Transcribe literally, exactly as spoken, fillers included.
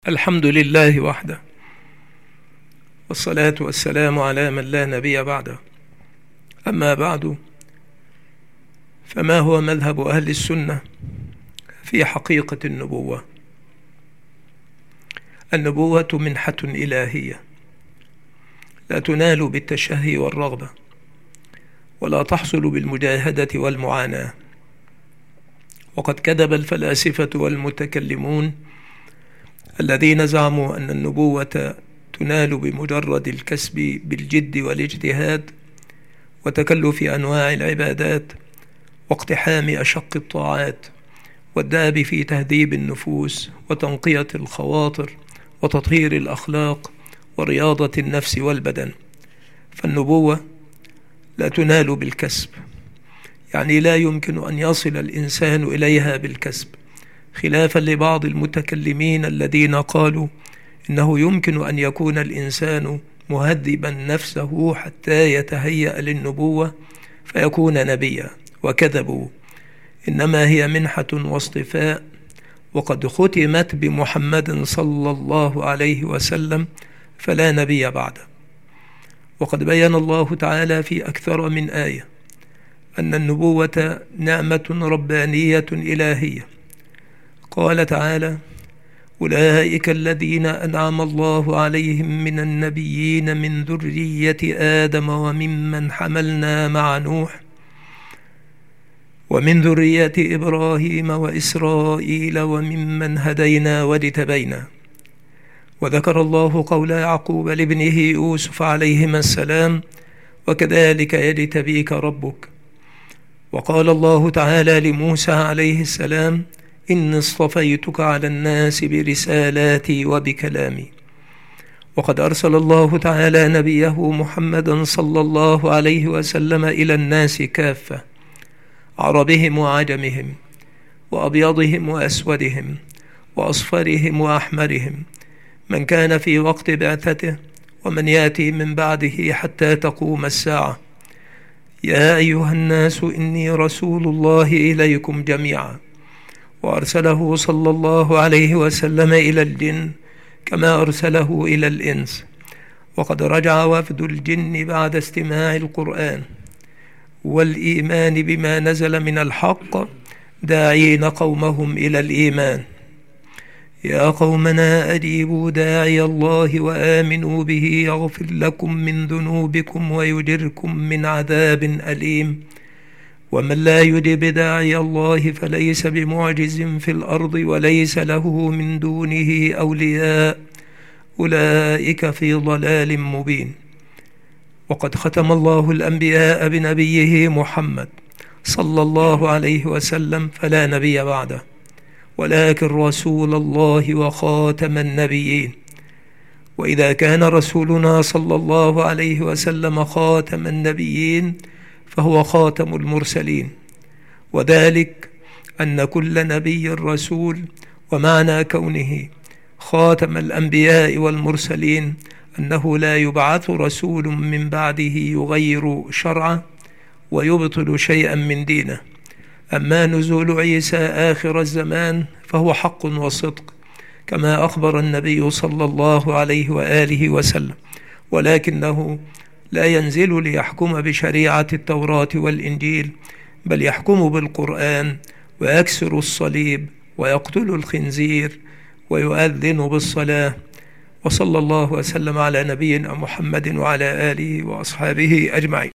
الحمد لله وحده، والصلاة والسلام على من لا نبي بعده. أما بعد، فما هو مذهب أهل السنة في حقيقة النبوة؟ النبوة منحة إلهية لا تنال بالتشهي والرغبة، ولا تحصل بالمجاهدة والمعاناة. وقد كذب الفلاسفة والمتكلمون الذين زعموا أن النبوة تنال بمجرد الكسب بالجد والاجتهاد وتكلف أنواع العبادات واقتحام أشق الطاعات والدأب في تهذيب النفوس وتنقية الخواطر وتطهير الأخلاق ورياضة النفس والبدن. فالنبوة لا تنال بالكسب، يعني لا يمكن أن يصل الإنسان إليها بالكسب، خلافا لبعض المتكلمين الذين قالوا إنه يمكن أن يكون الإنسان مهذبا نفسه حتى يتهيأ للنبوة فيكون نبيا، وكذبوا. إنما هي منحة واصطفاء، وقد ختمت بمحمد صلى الله عليه وسلم، فلا نبي بعده. وقد بين الله تعالى في أكثر من آية أن النبوة نعمة ربانية إلهية. قال تعالى: أولئك الذين أنعم الله عليهم من النبيين من ذرية آدم وممن حملنا مع نوح ومن ذرية إبراهيم وإسرائيل وممن هدينا واجتبينا. وذكر الله قول يعقوب لابنه يوسف عليهما السلام: وكذلك يجتبيك ربك. وقال الله تعالى لموسى عليه السلام: إني اصطفيتك على الناس برسالاتي وبكلامي. وقد أرسل الله تعالى نبيه محمدا صلى الله عليه وسلم إلى الناس كافة، عربهم وعجمهم، وأبيضهم وأسودهم، وأصفرهم وأحمرهم، من كان في وقت بعثته ومن يأتي من بعده حتى تقوم الساعة. يا أيها الناس إني رسول الله إليكم جميعا. وأرسله صلى الله عليه وسلم إلى الجن كما أرسله إلى الإنس. وقد رجع وفد الجن بعد استماع القرآن والإيمان بما نزل من الحق داعين قومهم إلى الإيمان: يا قومنا أجيبوا داعي الله وآمنوا به يغفر لكم من ذنوبكم ويجركم من عذاب أليم. ومن لا يجب داعي الله فليس بمعجز في الأرض وليس له من دونه أولياء، أولئك في ضلال مبين. وقد ختم الله الأنبياء بنبيه محمد صلى الله عليه وسلم، فلا نبي بعده، ولكن رسول الله وخاتم النبيين. وإذا كان رسولنا صلى الله عليه وسلم خاتم النبيين فهو خاتم المرسلين، وذلك أن كل نبي رسول. ومعنى كونه خاتم الأنبياء والمرسلين أنه لا يبعث رسول من بعده يغير شرعه ويبطل شيئا من دينه. أما نزول عيسى آخر الزمان فهو حق وصدق كما أخبر النبي صلى الله عليه وآله وسلم، ولكنه لا ينزل ليحكم بشريعة التوراة والإنجيل، بل يحكم بالقرآن ويكسر الصليب ويقتل الخنزير ويؤذن بالصلاة. وصلى الله وسلم على نبينا محمد وعلى آله وأصحابه أجمعين.